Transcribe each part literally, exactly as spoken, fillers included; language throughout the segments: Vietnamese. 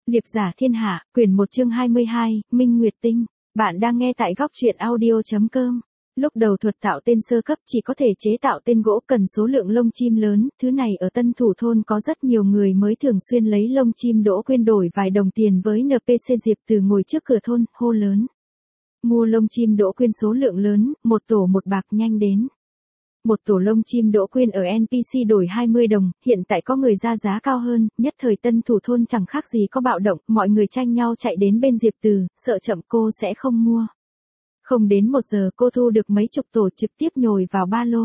Liệp giả thiên hạ, quyển một chương hai mươi hai, Minh Nguyệt Tinh. Bạn đang nghe tại góc truyện audio.com. Lúc đầu thuật tạo tên sơ cấp chỉ có thể chế tạo tên gỗ cần số lượng lông chim lớn, thứ này ở Tân Thủ Thôn có rất nhiều người mới thường xuyên lấy lông chim Đỗ Quyên đổi vài đồng tiền với en pê xê. Diệp Từ ngồi trước cửa thôn, hô lớn. Mua lông chim Đỗ Quyên số lượng lớn, một tổ một bạc, nhanh đến. Một tổ lông chim Đỗ Quyên ở en pê xê đổi hai mươi đồng, hiện tại có người ra giá cao hơn, nhất thời Tân Thủ Thôn chẳng khác gì có bạo động, mọi người tranh nhau chạy đến bên Diệp Từ, sợ chậm cô sẽ không mua. Không đến một giờ cô thu được mấy chục tổ trực tiếp nhồi vào ba lô.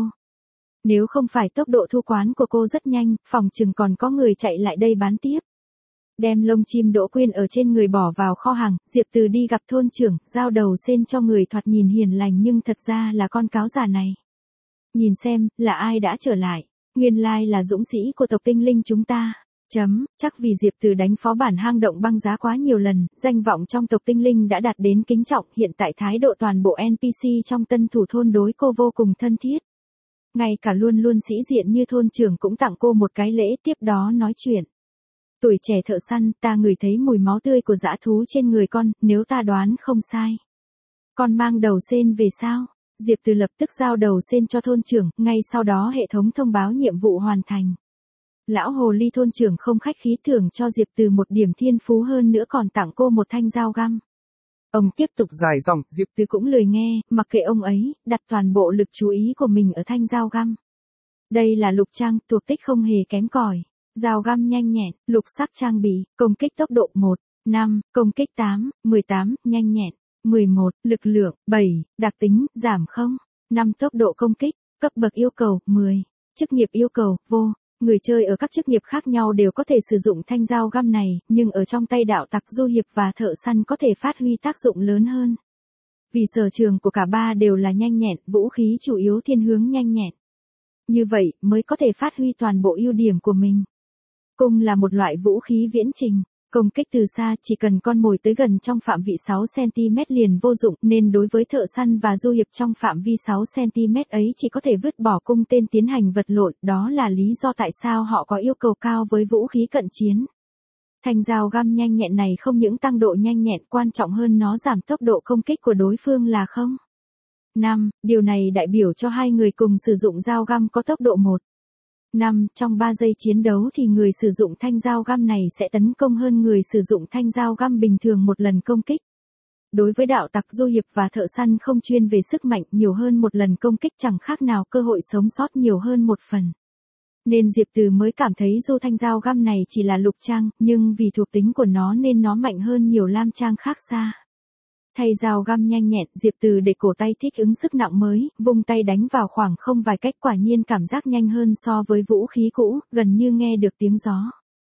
Nếu không phải tốc độ thu quán của cô rất nhanh, phòng chừng còn có người chạy lại đây bán tiếp. Đem lông chim Đỗ Quyên ở trên người bỏ vào kho hàng, Diệp Từ đi gặp thôn trưởng, giao đầu sen cho người thoạt nhìn hiền lành nhưng thật ra là con cáo già này. Nhìn xem, là ai đã trở lại. Nguyên lai là dũng sĩ của tộc tinh linh chúng ta. Chấm, chắc vì Diệp Từ đánh phó bản hang động băng giá quá nhiều lần, danh vọng trong tộc tinh linh đã đạt đến kính trọng, hiện tại thái độ toàn bộ en pê xê trong Tân Thủ Thôn đối cô vô cùng thân thiết. Ngay cả luôn luôn sĩ diện như thôn trưởng cũng tặng cô một cái lễ, tiếp đó nói chuyện. Tuổi trẻ thợ săn, ta ngửi thấy mùi máu tươi của dã thú trên người con, nếu ta đoán không sai. Con mang đầu sên về sao? Diệp Từ lập tức giao đầu sên cho thôn trưởng, ngay sau đó hệ thống thông báo nhiệm vụ hoàn thành. Lão hồ ly thôn trưởng không khách khí thưởng cho Diệp Từ một điểm thiên phú hơn nữa còn tặng cô một thanh dao găm. Ông tiếp tục dài dòng, Diệp Từ cũng lười nghe, mặc kệ ông ấy, đặt toàn bộ lực chú ý của mình ở thanh dao găm. Đây là lục trang, thuộc tích không hề kém cỏi. Dao găm nhanh nhẹn, lục sắc trang bị, công kích tốc độ một, năm, công kích tám, mười tám, nhanh nhẹn. mười một, lực lượng, bảy, đặc tính, giảm không, năm tốc độ công kích, cấp bậc yêu cầu, mười, chức nghiệp yêu cầu, vô, người chơi ở các chức nghiệp khác nhau đều có thể sử dụng thanh dao găm này, nhưng ở trong tay đạo tặc du hiệp và thợ săn có thể phát huy tác dụng lớn hơn. Vì sở trường của cả ba đều là nhanh nhẹn, vũ khí chủ yếu thiên hướng nhanh nhẹn. Như vậy, mới có thể phát huy toàn bộ ưu điểm của mình. Cung là một loại vũ khí viễn trình. Công kích từ xa chỉ cần con mồi tới gần trong phạm vị sáu xăng ti mét liền vô dụng nên đối với thợ săn và du hiệp trong phạm vi sáu xăng ti mét ấy chỉ có thể vứt bỏ cung tên tiến hành vật lộn, đó là lý do tại sao họ có yêu cầu cao với vũ khí cận chiến. Thanh dao găm nhanh nhẹn này không những tăng độ nhanh nhẹn, quan trọng hơn nó giảm tốc độ công kích của đối phương là không. năm. Điều này đại biểu cho hai người cùng sử dụng dao găm có tốc độ một. năm. Trong ba giây chiến đấu thì người sử dụng thanh dao găm này sẽ tấn công hơn người sử dụng thanh dao găm bình thường một lần công kích. Đối với đạo tặc du hiệp và thợ săn không chuyên về sức mạnh, nhiều hơn một lần công kích chẳng khác nào cơ hội sống sót nhiều hơn một phần. Nên Diệp Từ mới cảm thấy dù thanh dao găm này chỉ là lục trang, nhưng vì thuộc tính của nó nên nó mạnh hơn nhiều lam trang khác xa. Thay dao găm nhanh nhẹn, Diệp Từ để cổ tay thích ứng sức nặng mới, vung tay đánh vào khoảng không vài cách, quả nhiên cảm giác nhanh hơn so với vũ khí cũ, gần như nghe được tiếng gió.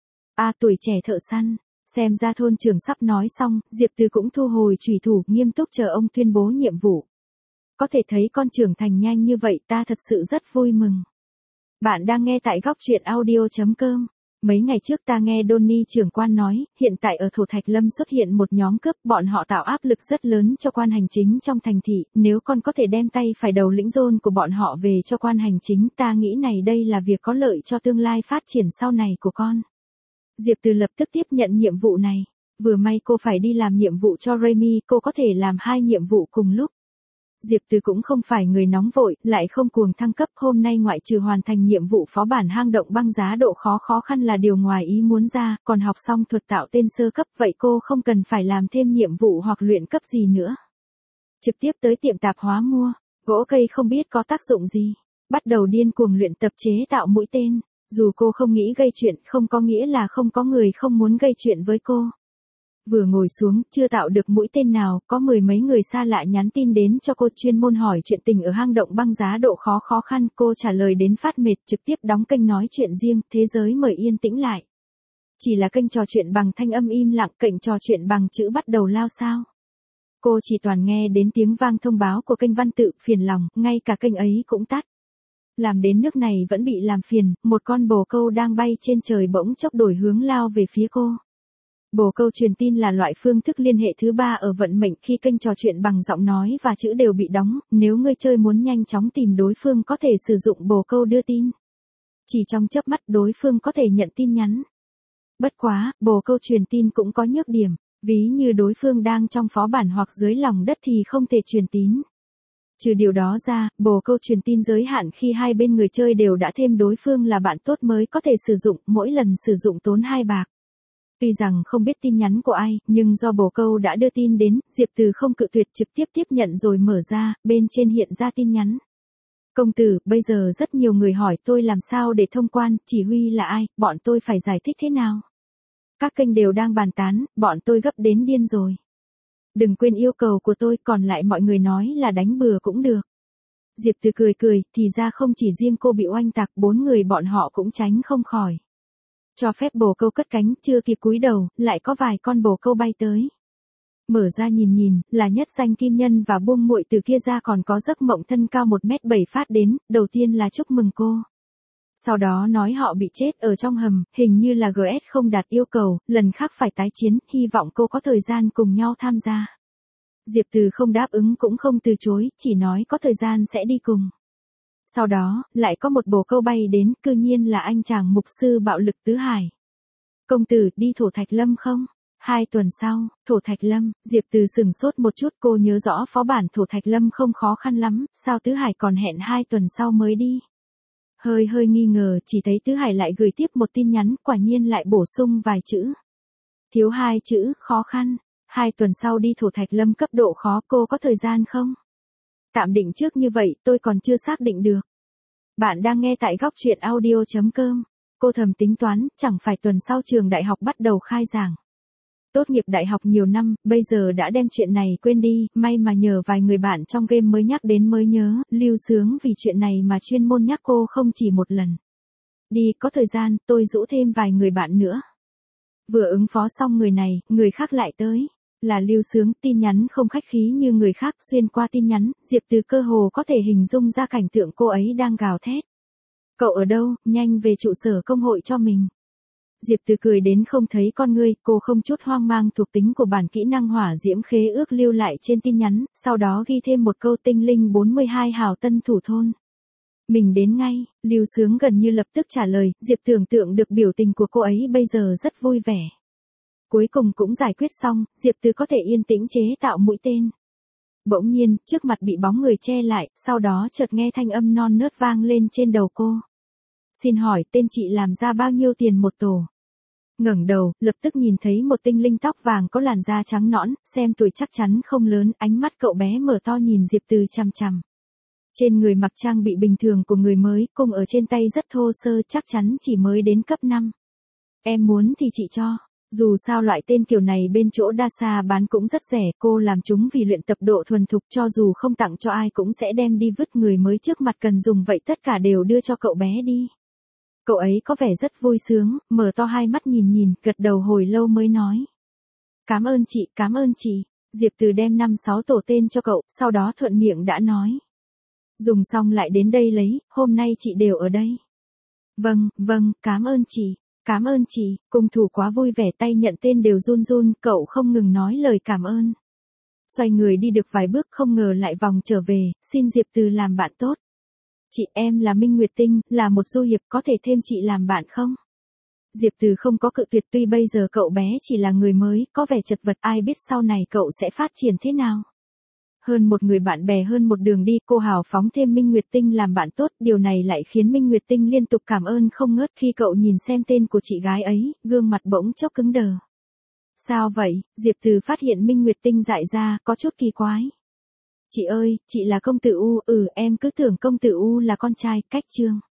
A à, tuổi trẻ thợ săn, xem ra thôn trưởng sắp nói xong, Diệp Từ cũng thu hồi chủy thủ, nghiêm túc chờ ông tuyên bố nhiệm vụ. Có thể thấy con trưởng thành nhanh như vậy, ta thật sự rất vui mừng. Bạn đang nghe tại góc truyện audio.com. Mấy ngày trước ta nghe Donnie trưởng quan nói, hiện tại ở Thổ Thạch Lâm xuất hiện một nhóm cướp, bọn họ tạo áp lực rất lớn cho quan hành chính trong thành thị, nếu con có thể đem tay phải đầu lĩnh rôn của bọn họ về cho quan hành chính, ta nghĩ này đây là việc có lợi cho tương lai phát triển sau này của con. Diệp Từ lập tức tiếp nhận nhiệm vụ này, vừa may cô phải đi làm nhiệm vụ cho Remy, cô có thể làm hai nhiệm vụ cùng lúc. Diệp Từ cũng không phải người nóng vội, lại không cuồng thăng cấp, hôm nay ngoại trừ hoàn thành nhiệm vụ phó bản hang động băng giá độ khó khó khăn là điều ngoài ý muốn ra, còn học xong thuật tạo tên sơ cấp, vậy cô không cần phải làm thêm nhiệm vụ hoặc luyện cấp gì nữa. Trực tiếp tới tiệm tạp hóa mua, gỗ cây không biết có tác dụng gì, bắt đầu điên cuồng luyện tập chế tạo mũi tên, dù cô không nghĩ gây chuyện, không có nghĩa là không có người không muốn gây chuyện với cô. Vừa ngồi xuống, chưa tạo được mũi tên nào, có mười mấy người xa lạ nhắn tin đến cho cô chuyên môn hỏi chuyện tình ở hang động băng giá độ khó khó khăn, cô trả lời đến phát mệt, trực tiếp đóng kênh nói chuyện riêng, thế giới mời yên tĩnh lại. Chỉ là kênh trò chuyện bằng thanh âm im lặng, kênh trò chuyện bằng chữ bắt đầu lao sao. Cô chỉ toàn nghe đến tiếng vang thông báo của kênh văn tự, phiền lòng, ngay cả kênh ấy cũng tắt. Làm đến nước này vẫn bị làm phiền, một con bồ câu đang bay trên trời bỗng chốc đổi hướng lao về phía cô. Bồ câu truyền tin là loại phương thức liên hệ thứ ba ở vận mệnh khi kênh trò chuyện bằng giọng nói và chữ đều bị đóng, nếu người chơi muốn nhanh chóng tìm đối phương có thể sử dụng bồ câu đưa tin. Chỉ trong chớp mắt đối phương có thể nhận tin nhắn. Bất quá, bồ câu truyền tin cũng có nhược điểm, ví như đối phương đang trong phó bản hoặc dưới lòng đất thì không thể truyền tín. Trừ điều đó ra, bồ câu truyền tin giới hạn khi hai bên người chơi đều đã thêm đối phương là bạn tốt mới có thể sử dụng, mỗi lần sử dụng tốn hai bạc. Tuy rằng không biết tin nhắn của ai, nhưng do bồ câu đã đưa tin đến, Diệp Từ không cự tuyệt trực tiếp tiếp nhận rồi mở ra, bên trên hiện ra tin nhắn. Công tử, bây giờ rất nhiều người hỏi tôi làm sao để thông quan, chỉ huy là ai, bọn tôi phải giải thích thế nào. Các kênh đều đang bàn tán, bọn tôi gấp đến điên rồi. Đừng quên yêu cầu của tôi, còn lại mọi người nói là đánh bừa cũng được. Diệp Từ cười cười, thì ra không chỉ riêng cô bị oanh tạc, bốn người bọn họ cũng tránh không khỏi. Cho phép bồ câu cất cánh, chưa kịp cúi đầu, lại có vài con bồ câu bay tới. Mở ra nhìn nhìn, là Nhất Danh Kim Nhân và Buông Muội, từ kia ra còn có Giấc Mộng thân cao một mét bảy phát đến, đầu tiên là chúc mừng cô. Sau đó nói họ bị chết ở trong hầm, hình như là giê ét không đạt yêu cầu, lần khác phải tái chiến, hy vọng cô có thời gian cùng nhau tham gia. Diệp Từ không đáp ứng cũng không từ chối, chỉ nói có thời gian sẽ đi cùng. Sau đó, lại có một bồ câu bay đến, cư nhiên là anh chàng mục sư bạo lực Tứ Hải. Công tử, đi Thổ Thạch Lâm không? Hai tuần sau, Thổ Thạch Lâm, Diệp Từ sửng sốt một chút, cô nhớ rõ phó bản Thổ Thạch Lâm không khó khăn lắm, sao Tứ Hải còn hẹn hai tuần sau mới đi? Hơi hơi nghi ngờ, chỉ thấy Tứ Hải lại gửi tiếp một tin nhắn, quả nhiên lại bổ sung vài chữ. Thiếu hai chữ, khó khăn, hai tuần sau đi Thổ Thạch Lâm cấp độ khó, cô có thời gian không? Tạm định trước như vậy, tôi còn chưa xác định được. Bạn đang nghe tại góc truyện audio chấm com. Cô thầm tính toán, chẳng phải tuần sau trường đại học bắt đầu khai giảng. Tốt nghiệp đại học nhiều năm, bây giờ đã đem chuyện này quên đi, may mà nhờ vài người bạn trong game mới nhắc đến mới nhớ, Lưu Sướng vì chuyện này mà chuyên môn nhắc cô không chỉ một lần. Đi, có thời gian, tôi rủ thêm vài người bạn nữa. Vừa ứng phó xong người này, người khác lại tới. Là Lưu Sướng, tin nhắn không khách khí như người khác, xuyên qua tin nhắn, Diệp Từ cơ hồ có thể hình dung ra cảnh tượng cô ấy đang gào thét. Cậu ở đâu, nhanh về trụ sở công hội cho mình. Diệp Từ cười đến không thấy con ngươi, cô không chút hoang mang, thuộc tính của bản kỹ năng hỏa diễm khế ước lưu lại trên tin nhắn, sau đó ghi thêm một câu tinh linh bốn mươi hai hào tân thủ thôn. Mình đến ngay, Lưu Sướng gần như lập tức trả lời, Diệp tưởng tượng được biểu tình của cô ấy bây giờ rất vui vẻ. Cuối cùng cũng giải quyết xong, Diệp Từ có thể yên tĩnh chế tạo mũi tên. Bỗng nhiên, trước mặt bị bóng người che lại, sau đó chợt nghe thanh âm non nớt vang lên trên đầu cô. Xin hỏi, tên chị làm ra bao nhiêu tiền một tổ? Ngẩng đầu, lập tức nhìn thấy một tinh linh tóc vàng có làn da trắng nõn, xem tuổi chắc chắn không lớn, ánh mắt cậu bé mở to nhìn Diệp Từ chằm chằm. Trên người mặc trang bị bình thường của người mới, cung ở trên tay rất thô sơ, chắc chắn chỉ mới đến cấp năm. Em muốn thì chị cho. Dù sao loại tên kiểu này bên chỗ đa xa bán cũng rất rẻ, cô làm chúng vì luyện tập độ thuần thục, cho dù không tặng cho ai cũng sẽ đem đi vứt, người mới trước mặt cần dùng vậy tất cả đều đưa cho cậu bé đi. Cậu ấy có vẻ rất vui sướng, mở to hai mắt nhìn nhìn, gật đầu hồi lâu mới nói. Cảm ơn chị, cảm ơn chị. Diệp Từ đem năm sáu tổ tên cho cậu, sau đó thuận miệng đã nói. Dùng xong lại đến đây lấy, hôm nay chị đều ở đây. Vâng, vâng, cảm ơn chị. Cảm ơn chị, cung thủ quá vui vẻ, tay nhận tên đều run run, cậu không ngừng nói lời cảm ơn. Xoay người đi được vài bước không ngờ lại vòng trở về, xin Diệp Từ làm bạn tốt. Chị, em là Minh Nguyệt Tinh, là một du hiệp, có thể thêm chị làm bạn không? Diệp Từ không có cự tuyệt, tuy bây giờ cậu bé chỉ là người mới, có vẻ chật vật, ai biết sau này cậu sẽ phát triển thế nào. Hơn một người bạn bè hơn một đường đi, cô hào phóng thêm Minh Nguyệt Tinh làm bạn tốt, điều này lại khiến Minh Nguyệt Tinh liên tục cảm ơn không ngớt. Khi cậu nhìn xem tên của chị gái ấy, gương mặt bỗng chốc cứng đờ. Sao vậy? Diệp Từ phát hiện Minh Nguyệt Tinh dại ra, có chút kỳ quái. Chị ơi, chị là công tử U, ừ em cứ tưởng công tử U là con trai, cách chương.